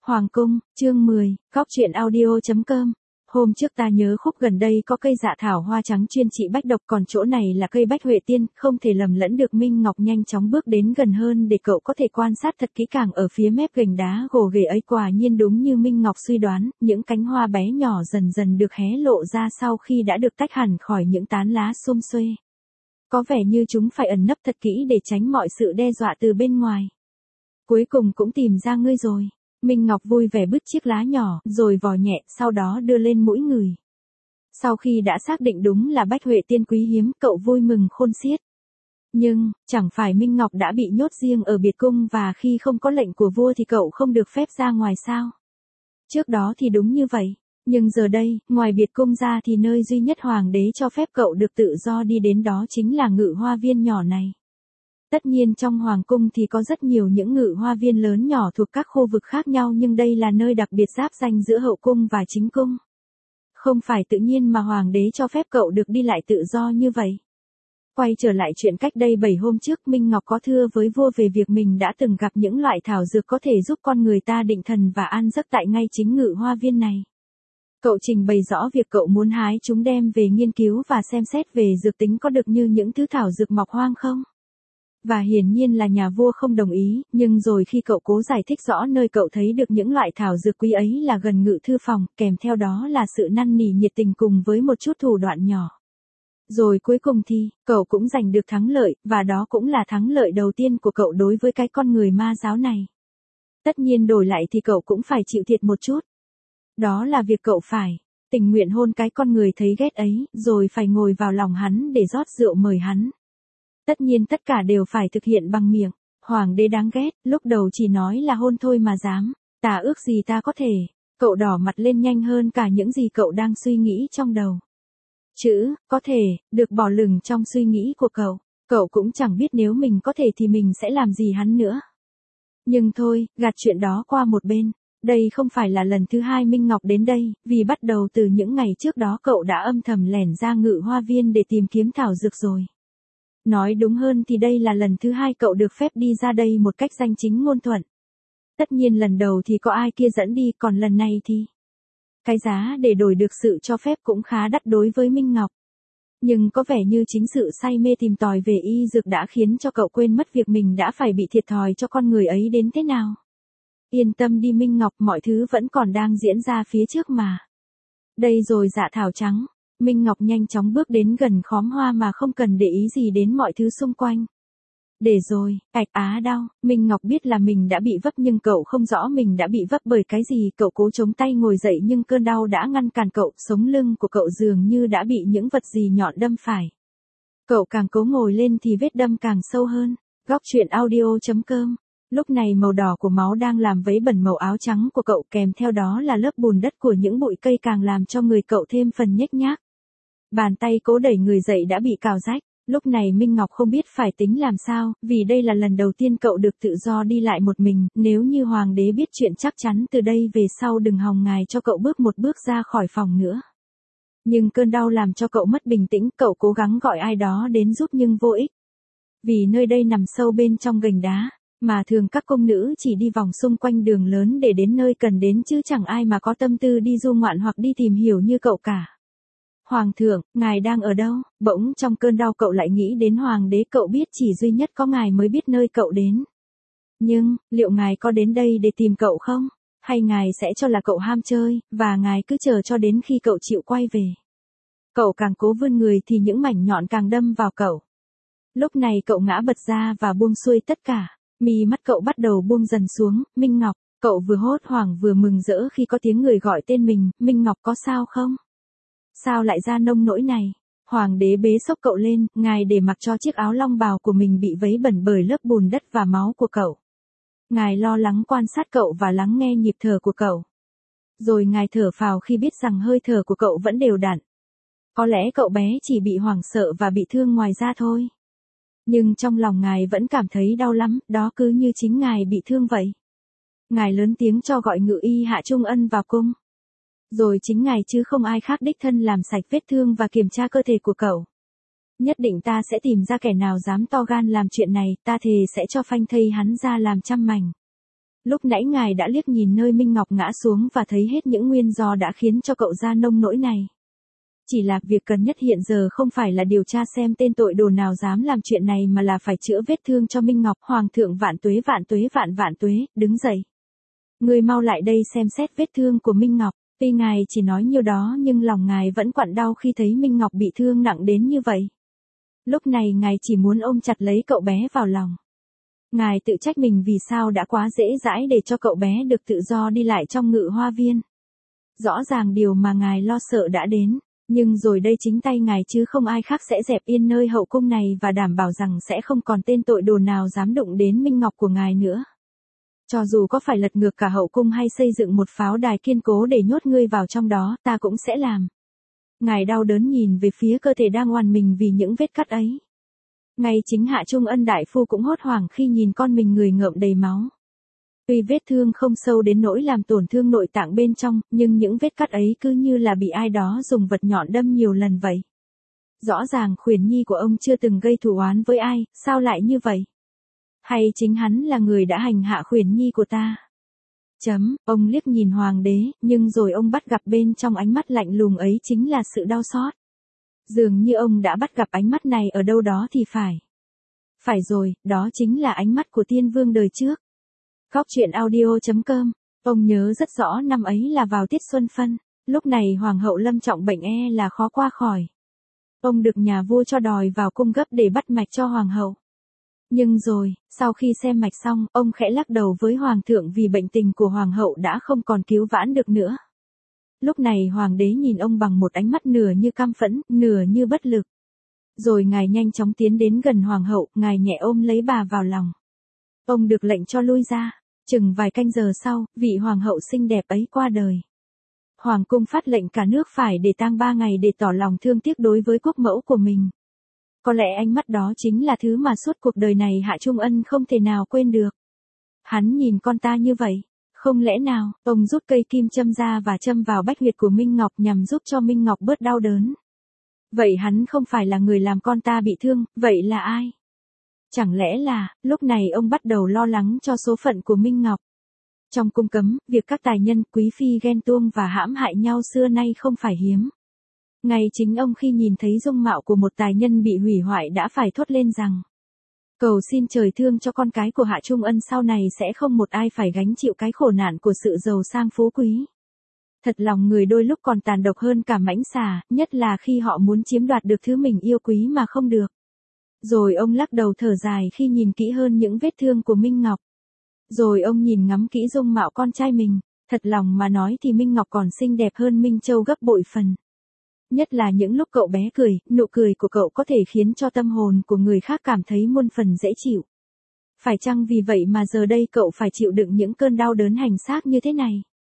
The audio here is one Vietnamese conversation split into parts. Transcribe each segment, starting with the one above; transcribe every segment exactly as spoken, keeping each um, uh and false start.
Hoàng cung, chương mười, góc truyện audio.com. Hôm trước ta nhớ khúc gần đây có cây dạ thảo hoa trắng chuyên trị bách độc, còn chỗ này là cây bách huệ tiên, không thể lầm lẫn được. Minh Ngọc nhanh chóng bước đến gần hơn để cậu có thể quan sát thật kỹ càng ở phía mép gành đá gồ ghề ấy. Quả nhiên đúng như Minh Ngọc suy đoán, những cánh hoa bé nhỏ dần dần được hé lộ ra sau khi đã được tách hẳn khỏi những tán lá xum xuê. Có vẻ như chúng phải ẩn nấp thật kỹ để tránh mọi sự đe dọa từ bên ngoài. Cuối cùng cũng tìm ra ngươi rồi. Minh Ngọc vui vẻ bứt chiếc lá nhỏ, rồi vò nhẹ, sau đó đưa lên mũi người. Sau khi đã xác định đúng là bách huệ tiên quý hiếm, cậu vui mừng khôn xiết. Nhưng, chẳng phải Minh Ngọc đã bị nhốt riêng ở biệt cung và khi không có lệnh của vua thì cậu không được phép ra ngoài sao? Trước đó thì đúng như vậy. Nhưng giờ đây, ngoài biệt cung ra thì nơi duy nhất hoàng đế cho phép cậu được tự do đi đến đó chính là ngự hoa viên nhỏ này. Tất nhiên trong hoàng cung thì có rất nhiều những ngự hoa viên lớn nhỏ thuộc các khu vực khác nhau, nhưng đây là nơi đặc biệt giáp ranh giữa hậu cung và chính cung. Không phải tự nhiên mà hoàng đế cho phép cậu được đi lại tự do như vậy. Quay trở lại chuyện cách đây bảy hôm trước, Minh Ngọc có thưa với vua về việc mình đã từng gặp những loại thảo dược có thể giúp con người ta định thần và an giấc tại ngay chính ngự hoa viên này. Cậu trình bày rõ việc cậu muốn hái chúng đem về nghiên cứu và xem xét về dược tính có được như những thứ thảo dược mọc hoang không. Và hiển nhiên là nhà vua không đồng ý, nhưng rồi khi cậu cố giải thích rõ nơi cậu thấy được những loại thảo dược quý ấy là gần ngự thư phòng, kèm theo đó là sự năn nỉ nhiệt tình cùng với một chút thủ đoạn nhỏ. Rồi cuối cùng thì, cậu cũng giành được thắng lợi, và đó cũng là thắng lợi đầu tiên của cậu đối với cái con người ma giáo này. Tất nhiên đổi lại thì cậu cũng phải chịu thiệt một chút. Đó là việc cậu phải tình nguyện hôn cái con người thấy ghét ấy, rồi phải ngồi vào lòng hắn để rót rượu mời hắn. Tất nhiên tất cả đều phải thực hiện bằng miệng. Hoàng đế đáng ghét, lúc đầu chỉ nói là hôn thôi mà dám. Ta ước gì ta có thể. Cậu đỏ mặt lên nhanh hơn cả những gì cậu đang suy nghĩ trong đầu. Chữ, có thể, được bỏ lửng trong suy nghĩ của cậu. Cậu cũng chẳng biết nếu mình có thể thì mình sẽ làm gì hắn nữa. Nhưng thôi, gạt chuyện đó qua một bên. Đây không phải là lần thứ hai Minh Ngọc đến đây, vì bắt đầu từ những ngày trước đó cậu đã âm thầm lẻn ra ngự hoa viên để tìm kiếm thảo dược rồi. Nói đúng hơn thì đây là lần thứ hai cậu được phép đi ra đây một cách danh chính ngôn thuận. Tất nhiên lần đầu thì có ai kia dẫn đi, còn lần này thì... Cái giá để đổi được sự cho phép cũng khá đắt đối với Minh Ngọc. Nhưng có vẻ như chính sự say mê tìm tòi về y dược đã khiến cho cậu quên mất việc mình đã phải bị thiệt thòi cho con người ấy đến thế nào. Yên tâm đi Minh Ngọc, mọi thứ vẫn còn đang diễn ra phía trước mà. Đây rồi dạ thảo trắng. Minh Ngọc nhanh chóng bước đến gần khóm hoa mà không cần để ý gì đến mọi thứ xung quanh. Để rồi, ạch á đau, Minh Ngọc biết là mình đã bị vấp nhưng cậu không rõ mình đã bị vấp bởi cái gì. Cậu cố chống tay ngồi dậy nhưng cơn đau đã ngăn cản cậu, sống lưng của cậu dường như đã bị những vật gì nhọn đâm phải. Cậu càng cố ngồi lên thì vết đâm càng sâu hơn. Góc truyện audio.com. Lúc này màu đỏ của máu đang làm vấy bẩn màu áo trắng của cậu, kèm theo đó là lớp bùn đất của những bụi cây càng làm cho người cậu thêm phần nhếch nhác. Bàn tay cố đẩy người dậy đã bị cào rách. Lúc này Minh Ngọc không biết phải tính làm sao, vì đây là lần đầu tiên cậu được tự do đi lại một mình. Nếu như hoàng đế biết chuyện chắc chắn từ đây về sau đừng hòng ngài cho cậu bước một bước ra khỏi phòng nữa. Nhưng cơn đau làm cho cậu mất bình tĩnh, cậu cố gắng gọi ai đó đến giúp nhưng vô ích. Vì nơi đây nằm sâu bên trong gành đá, mà thường các cung nữ chỉ đi vòng xung quanh đường lớn để đến nơi cần đến, chứ chẳng ai mà có tâm tư đi du ngoạn hoặc đi tìm hiểu như cậu cả. Hoàng thượng, ngài đang ở đâu? Bỗng trong cơn đau cậu lại nghĩ đến hoàng đế, cậu biết chỉ duy nhất có ngài mới biết nơi cậu đến. Nhưng, liệu ngài có đến đây để tìm cậu không? Hay ngài sẽ cho là cậu ham chơi, và ngài cứ chờ cho đến khi cậu chịu quay về? Cậu càng cố vươn người thì những mảnh nhọn càng đâm vào cậu. Lúc này cậu ngã bật ra và buông xuôi tất cả. Mi mắt cậu bắt đầu buông dần xuống. Minh Ngọc, cậu vừa hốt hoảng vừa mừng rỡ khi có tiếng người gọi tên mình. Minh Ngọc có sao không? Sao lại ra nông nỗi này? Hoàng đế bế xốc cậu lên, ngài để mặc cho chiếc áo long bào của mình bị vấy bẩn bởi lớp bùn đất và máu của cậu. Ngài lo lắng quan sát cậu và lắng nghe nhịp thở của cậu. Rồi ngài thở phào khi biết rằng hơi thở của cậu vẫn đều đặn. Có lẽ cậu bé chỉ bị hoảng sợ và bị thương ngoài da thôi. Nhưng trong lòng ngài vẫn cảm thấy đau lắm, đó cứ như chính ngài bị thương vậy. Ngài lớn tiếng cho gọi ngự y Hạ Trung Ân vào cung. Rồi chính ngài chứ không ai khác đích thân làm sạch vết thương và kiểm tra cơ thể của cậu. Nhất định ta sẽ tìm ra kẻ nào dám to gan làm chuyện này, ta thề sẽ cho phanh thây hắn ra làm trăm mảnh. Lúc nãy ngài đã liếc nhìn nơi Minh Ngọc ngã xuống và thấy hết những nguyên do đã khiến cho cậu ra nông nỗi này. Chỉ là việc cần nhất hiện giờ không phải là điều tra xem tên tội đồ nào dám làm chuyện này mà là phải chữa vết thương cho Minh Ngọc. Hoàng thượng vạn tuế vạn tuế vạn vạn tuế, đứng dậy. Người mau lại đây xem xét vết thương của Minh Ngọc. Tuy ngài chỉ nói nhiêu đó nhưng lòng ngài vẫn quặn đau khi thấy Minh Ngọc bị thương nặng đến như vậy. Lúc này ngài chỉ muốn ôm chặt lấy cậu bé vào lòng. Ngài tự trách mình vì sao đã quá dễ dãi để cho cậu bé được tự do đi lại trong ngự hoa viên. Rõ ràng điều mà ngài lo sợ đã đến, nhưng rồi đây chính tay ngài chứ không ai khác sẽ dẹp yên nơi hậu cung này và đảm bảo rằng sẽ không còn tên tội đồ nào dám đụng đến Minh Ngọc của ngài nữa. Cho dù có phải lật ngược cả hậu cung hay xây dựng một pháo đài kiên cố để nhốt ngươi vào trong đó, ta cũng sẽ làm. Ngài đau đớn nhìn về phía cơ thể đang oằn mình vì những vết cắt ấy. Ngay chính Hạ Trung Ân đại phu cũng hốt hoảng khi nhìn con mình người ngợm đầy máu. Tuy vết thương không sâu đến nỗi làm tổn thương nội tạng bên trong, nhưng những vết cắt ấy cứ như là bị ai đó dùng vật nhọn đâm nhiều lần vậy. Rõ ràng Khuyển Nhi của ông chưa từng gây thù oán với ai, sao lại như vậy? Hay chính hắn là người đã hành hạ Khuyển Nhi của ta? Chấm, ông liếc nhìn hoàng đế, nhưng rồi ông bắt gặp bên trong ánh mắt lạnh lùng ấy chính là sự đau xót. Dường như ông đã bắt gặp ánh mắt này ở đâu đó thì phải. Phải rồi, đó chính là ánh mắt của tiên vương đời trước. Góc truyện audio chấm com. Ông nhớ rất rõ năm ấy là vào tiết xuân phân, lúc này hoàng hậu lâm trọng bệnh e là khó qua khỏi. Ông được nhà vua cho đòi vào cung gấp để bắt mạch cho hoàng hậu. Nhưng rồi, sau khi xem mạch xong, ông khẽ lắc đầu với hoàng thượng vì bệnh tình của hoàng hậu đã không còn cứu vãn được nữa. Lúc này hoàng đế nhìn ông bằng một ánh mắt nửa như căm phẫn, nửa như bất lực. Rồi ngài nhanh chóng tiến đến gần hoàng hậu, ngài nhẹ ôm lấy bà vào lòng. Ông được lệnh cho lui ra. Chừng vài canh giờ sau, vị hoàng hậu xinh đẹp ấy qua đời. Hoàng cung phát lệnh cả nước phải để tang ba ngày để tỏ lòng thương tiếc đối với quốc mẫu của mình. Có lẽ ánh mắt đó chính là thứ mà suốt cuộc đời này Hạ Trung Ân không thể nào quên được. Hắn nhìn con ta như vậy, không lẽ nào, ông rút cây kim châm ra và châm vào bách huyệt của Minh Ngọc nhằm giúp cho Minh Ngọc bớt đau đớn. Vậy hắn không phải là người làm con ta bị thương, vậy là ai? Chẳng lẽ là, lúc này ông bắt đầu lo lắng cho số phận của Minh Ngọc. Trong cung cấm, việc các tài nhân, quý phi ghen tuông và hãm hại nhau xưa nay không phải hiếm. Ngay chính ông khi nhìn thấy dung mạo của một tài nhân bị hủy hoại đã phải thốt lên rằng, cầu xin trời thương cho con cái của Hạ Trung Ân sau này sẽ không một ai phải gánh chịu cái khổ nạn của sự giàu sang phú quý. Thật lòng người đôi lúc còn tàn độc hơn cả mãnh xà, nhất là khi họ muốn chiếm đoạt được thứ mình yêu quý mà không được. Rồi ông lắc đầu thở dài khi nhìn kỹ hơn những vết thương của Minh Ngọc. Rồi ông nhìn ngắm kỹ dung mạo con trai mình, thật lòng mà nói thì Minh Ngọc còn xinh đẹp hơn Minh Châu gấp bội phần. Nhất là những lúc cậu bé cười, nụ cười của cậu có thể khiến cho tâm hồn của người khác cảm thấy muôn phần dễ chịu. Phải chăng vì vậy mà giờ đây cậu phải chịu đựng những cơn đau đớn hành xác như thế này?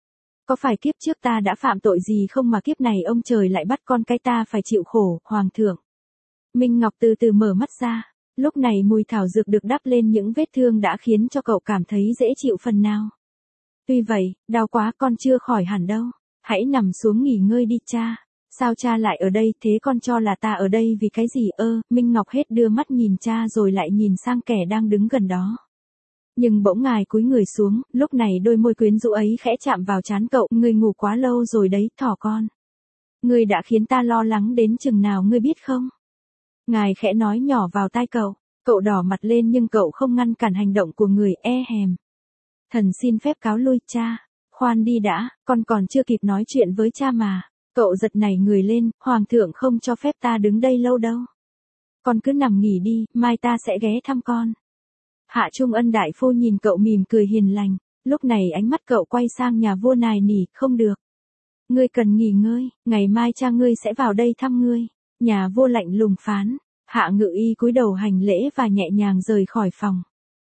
Có phải kiếp trước ta đã phạm tội gì không mà kiếp này ông trời lại bắt con cái ta phải chịu khổ, hoàng thượng? Minh Ngọc từ từ mở mắt ra, lúc này mùi thảo dược được đắp lên những vết thương đã khiến cho cậu cảm thấy dễ chịu phần nào. Tuy vậy, đau quá con chưa khỏi hẳn đâu, hãy nằm xuống nghỉ ngơi đi cha. Sao cha lại ở đây, thế con cho là ta ở đây vì cái gì ơ? Minh Ngọc hết đưa mắt nhìn cha rồi lại nhìn sang kẻ đang đứng gần đó. Nhưng bỗng ngài cúi người xuống, lúc này đôi môi quyến rũ ấy khẽ chạm vào trán cậu, ngươi ngủ quá lâu rồi đấy, thỏ con. Ngươi đã khiến ta lo lắng đến chừng nào ngươi biết không? Ngài khẽ nói nhỏ vào tai cậu, cậu đỏ mặt lên nhưng cậu không ngăn cản hành động của người e hèm. Thần xin phép cáo lui cha, khoan đi đã, con còn chưa kịp nói chuyện với cha mà. Cậu giật nảy người lên, hoàng thượng không cho phép ta đứng đây lâu đâu. Con cứ nằm nghỉ đi, mai ta sẽ ghé thăm con. Hạ Trung Ân đại phu nhìn cậu mỉm cười hiền lành, lúc này ánh mắt cậu quay sang nhà vua nài nỉ, không được. Ngươi cần nghỉ ngơi, ngày mai cha ngươi sẽ vào đây thăm ngươi. Nhà vua lạnh lùng phán, Hạ Ngự Y cúi đầu hành lễ và nhẹ nhàng rời khỏi phòng.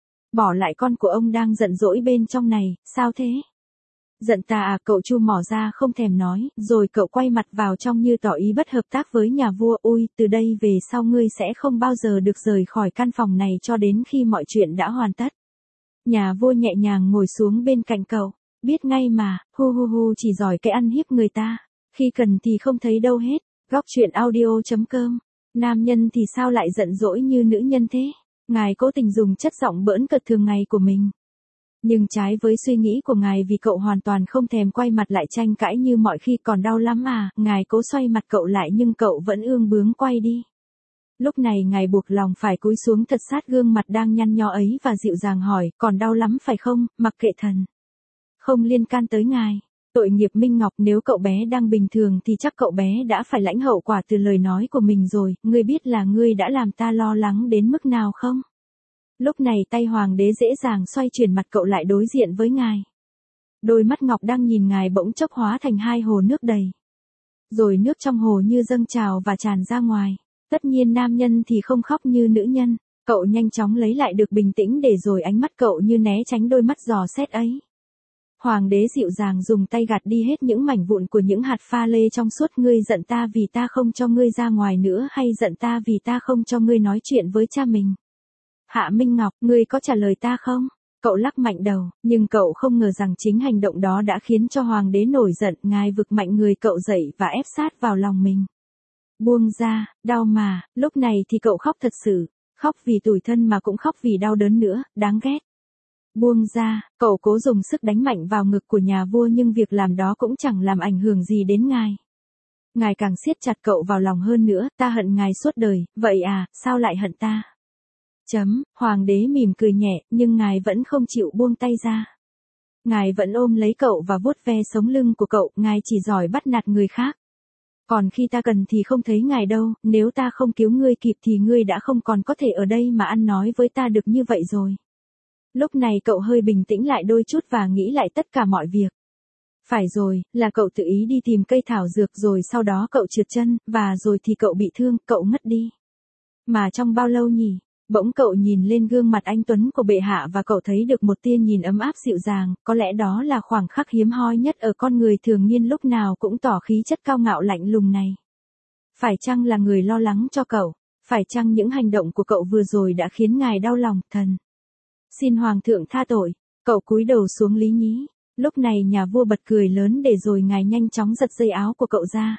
Bỏ lại con của ông đang giận dỗi bên trong này, sao thế? Giận ta à, cậu chu mỏ ra không thèm nói, rồi cậu quay mặt vào trong như tỏ ý bất hợp tác với nhà vua. Ôi, từ đây về sau ngươi sẽ không bao giờ được rời khỏi căn phòng này cho đến khi mọi chuyện đã hoàn tất. Nhà vua nhẹ nhàng ngồi xuống bên cạnh cậu, biết ngay mà, hu hu hu chỉ giỏi cái ăn hiếp người ta, khi cần thì không thấy đâu hết. Góc truyện audio chấm com. Nam nhân thì sao lại giận dỗi như nữ nhân thế? Ngài cố tình dùng chất giọng bỡn cợt thường ngày của mình. Nhưng trái với suy nghĩ của ngài vì cậu hoàn toàn không thèm quay mặt lại tranh cãi như mọi khi còn đau lắm à, ngài cố xoay mặt cậu lại nhưng cậu vẫn ương bướng quay đi. Lúc này ngài buộc lòng phải cúi xuống thật sát gương mặt đang nhăn nhó ấy và dịu dàng hỏi, còn đau lắm phải không, mặc kệ thần. Không liên can tới ngài. Tội nghiệp Minh Ngọc, nếu cậu bé đang bình thường thì chắc cậu bé đã phải lãnh hậu quả từ lời nói của mình rồi, ngươi biết là ngươi đã làm ta lo lắng đến mức nào không? Lúc này tay hoàng đế dễ dàng xoay chuyển mặt cậu lại đối diện với ngài. Đôi mắt ngọc đang nhìn ngài bỗng chốc hóa thành hai hồ nước đầy. Rồi nước trong hồ như dâng trào và tràn ra ngoài. Tất nhiên nam nhân thì không khóc như nữ nhân. Cậu nhanh chóng lấy lại được bình tĩnh để rồi ánh mắt cậu như né tránh đôi mắt dò xét ấy. Hoàng đế dịu dàng dùng tay gạt đi hết những mảnh vụn của những hạt pha lê trong suốt. Ngươi giận ta vì ta không cho ngươi ra ngoài nữa hay giận ta vì ta không cho ngươi nói chuyện với cha mình? Hạ Minh Ngọc, ngươi có trả lời ta không? Cậu lắc mạnh đầu, nhưng cậu không ngờ rằng chính hành động đó đã khiến cho hoàng đế nổi giận. Ngài vực mạnh người cậu dậy và ép sát vào lòng mình. Buông ra, đau mà, lúc này thì cậu khóc thật sự, khóc vì tủi thân mà cũng khóc vì đau đớn nữa, đáng ghét. Buông ra, cậu cố dùng sức đánh mạnh vào ngực của nhà vua nhưng việc làm đó cũng chẳng làm ảnh hưởng gì đến ngài. Ngài càng siết chặt cậu vào lòng hơn nữa, ta hận ngài suốt đời, vậy à, sao lại hận ta? Chấm, hoàng đế mỉm cười nhẹ, nhưng ngài vẫn không chịu buông tay ra. Ngài vẫn ôm lấy cậu và vuốt ve sống lưng của cậu, ngài chỉ giỏi bắt nạt người khác. Còn khi ta cần thì không thấy ngài đâu, nếu ta không cứu ngươi kịp thì ngươi đã không còn có thể ở đây mà ăn nói với ta được như vậy rồi. Lúc này cậu hơi bình tĩnh lại đôi chút và nghĩ lại tất cả mọi việc. Phải rồi, là cậu tự ý đi tìm cây thảo dược rồi sau đó cậu trượt chân, và rồi thì cậu bị thương, cậu ngất đi. Mà trong bao lâu nhỉ? Bỗng cậu nhìn lên gương mặt anh tuấn của bệ hạ và cậu thấy được một tia nhìn ấm áp dịu dàng, có lẽ đó là khoảng khắc hiếm hoi nhất ở con người thường niên lúc nào cũng tỏ khí chất cao ngạo lạnh lùng này. Phải chăng là người lo lắng cho cậu? Phải chăng những hành động của cậu vừa rồi đã khiến ngài đau lòng, thần? Xin hoàng thượng tha tội. Cậu cúi đầu xuống lý nhí. Lúc này nhà vua bật cười lớn để rồi ngài nhanh chóng giật dây áo của cậu ra.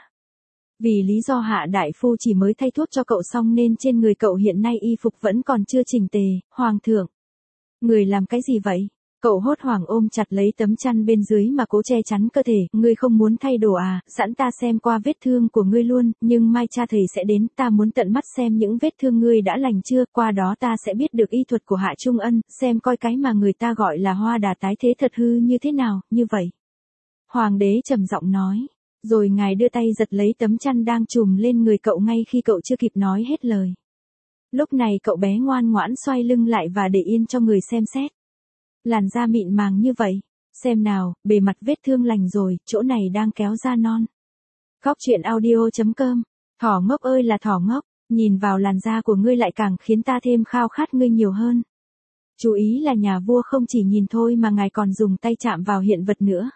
Vì lý do hạ đại phu chỉ mới thay thuốc cho cậu xong nên trên người cậu hiện nay y phục vẫn còn chưa chỉnh tề. Hoàng thượng, người làm cái gì vậy? Cậu hốt hoảng ôm chặt lấy tấm chăn bên dưới mà cố che chắn cơ thể. Ngươi không muốn thay đồ à? Sẵn ta xem qua vết thương của ngươi luôn, nhưng mai cha thầy sẽ đến, ta muốn tận mắt xem những vết thương ngươi đã lành chưa, qua đó ta sẽ biết được y thuật của Hạ Trung Ân, xem coi cái mà người ta gọi là hoa đà tái thế thật hư như thế nào, như vậy. Hoàng đế trầm giọng nói, rồi ngài đưa tay giật lấy tấm chăn đang trùm lên người cậu ngay khi cậu chưa kịp nói hết lời. Lúc này cậu bé ngoan ngoãn xoay lưng lại và để yên cho người xem xét. Làn da mịn màng như vậy, xem nào, bề mặt vết thương lành rồi, chỗ này đang kéo da non. Góc truyện audio chấm com, thỏ ngốc ơi là thỏ ngốc, nhìn vào làn da của ngươi lại càng khiến ta thêm khao khát ngươi nhiều hơn. Chú ý là nhà vua không chỉ nhìn thôi mà ngài còn dùng tay chạm vào hiện vật nữa.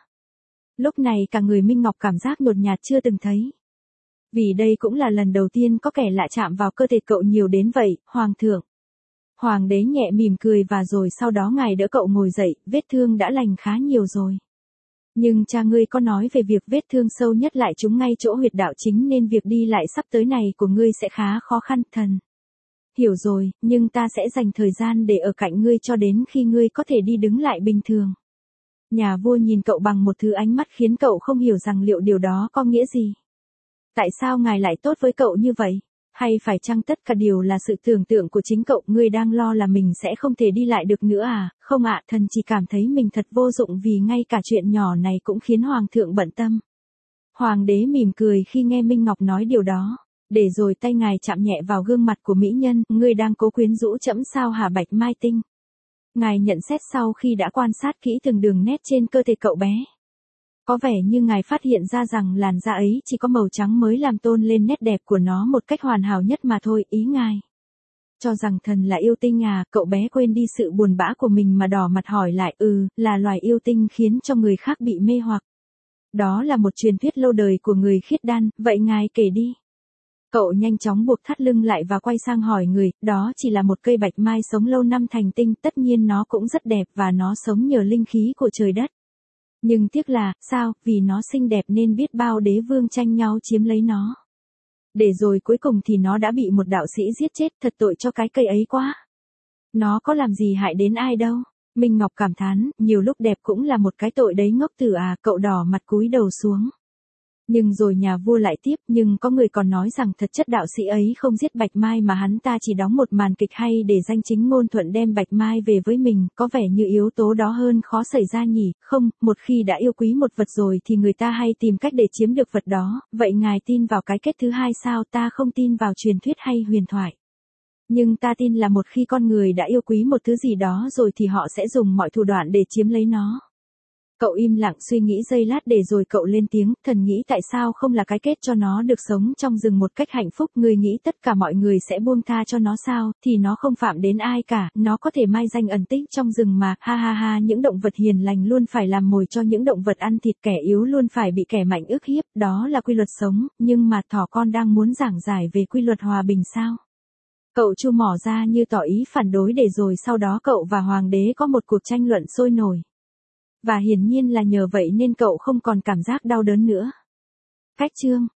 Lúc này cả người Minh Ngọc cảm giác nhột nhạt chưa từng thấy. Vì đây cũng là lần đầu tiên có kẻ lạ chạm vào cơ thể cậu nhiều đến vậy, hoàng thượng. Hoàng đế nhẹ mỉm cười và rồi sau đó ngài đỡ cậu ngồi dậy, vết thương đã lành khá nhiều rồi. Nhưng cha ngươi có nói về việc vết thương sâu nhất lại trúng ngay chỗ huyệt đạo chính nên việc đi lại sắp tới này của ngươi sẽ khá khó khăn, thần. Hiểu rồi, nhưng ta sẽ dành thời gian để ở cạnh ngươi cho đến khi ngươi có thể đi đứng lại bình thường. Nhà vua nhìn cậu bằng một thứ ánh mắt khiến cậu không hiểu rằng liệu điều đó có nghĩa gì. Tại sao ngài lại tốt với cậu như vậy? Hay phải chăng tất cả điều là sự tưởng tượng của chính cậu, ngươi đang lo là mình sẽ không thể đi lại được nữa à? Không ạ, thần chỉ cảm thấy mình thật vô dụng vì ngay cả chuyện nhỏ này cũng khiến hoàng thượng bận tâm. Hoàng đế mỉm cười khi nghe Minh Ngọc nói điều đó, để rồi tay ngài chạm nhẹ vào gương mặt của mỹ nhân, ngươi đang cố quyến rũ trẫm sao hả Bạch Mai Tinh? Ngài nhận xét sau khi đã quan sát kỹ từng đường nét trên cơ thể cậu bé. Có vẻ như ngài phát hiện ra rằng làn da ấy chỉ có màu trắng mới làm tôn lên nét đẹp của nó một cách hoàn hảo nhất mà thôi, ý ngài. Cho rằng thần là yêu tinh à, cậu bé quên đi sự buồn bã của mình mà đỏ mặt hỏi lại, ừ, là loài yêu tinh khiến cho người khác bị mê hoặc. Đó là một truyền thuyết lâu đời của người khiết đan, vậy ngài kể đi. Cậu nhanh chóng buộc thắt lưng lại và quay sang hỏi người, đó chỉ là một cây bạch mai sống lâu năm thành tinh, tất nhiên nó cũng rất đẹp và nó sống nhờ linh khí của trời đất. Nhưng tiếc là, sao, vì nó xinh đẹp nên biết bao đế vương tranh nhau chiếm lấy nó. Để rồi cuối cùng thì nó đã bị một đạo sĩ giết chết, thật tội cho cái cây ấy quá. Nó có làm gì hại đến ai đâu. Minh Ngọc cảm thán, nhiều lúc đẹp cũng là một cái tội đấy ngốc tử à, cậu đỏ mặt cúi đầu xuống. Nhưng rồi nhà vua lại tiếp, nhưng có người còn nói rằng thật chất đạo sĩ ấy không giết Bạch Mai mà hắn ta chỉ đóng một màn kịch hay để danh chính ngôn thuận đem Bạch Mai về với mình, có vẻ như yếu tố đó hơn khó xảy ra nhỉ, không, một khi đã yêu quý một vật rồi thì người ta hay tìm cách để chiếm được vật đó, vậy ngài tin vào cái kết thứ hai sao? Ta không tin vào truyền thuyết hay huyền thoại. Nhưng ta tin là một khi con người đã yêu quý một thứ gì đó rồi thì họ sẽ dùng mọi thủ đoạn để chiếm lấy nó. Cậu im lặng suy nghĩ giây lát để rồi cậu lên tiếng, thần nghĩ tại sao không là cái kết cho nó được sống trong rừng một cách hạnh phúc, người nghĩ tất cả mọi người sẽ buông tha cho nó sao, thì nó không phạm đến ai cả, nó có thể mai danh ẩn tích trong rừng mà, ha ha ha, những động vật hiền lành luôn phải làm mồi cho những động vật ăn thịt, kẻ yếu luôn phải bị kẻ mạnh ức hiếp, đó là quy luật sống, nhưng mà thỏ con đang muốn giảng giải về quy luật hòa bình sao? Cậu chu mỏ ra như tỏ ý phản đối để rồi sau đó cậu và hoàng đế có một cuộc tranh luận sôi nổi. Và hiển nhiên là nhờ vậy nên cậu không còn cảm giác đau đớn nữa. Cách chương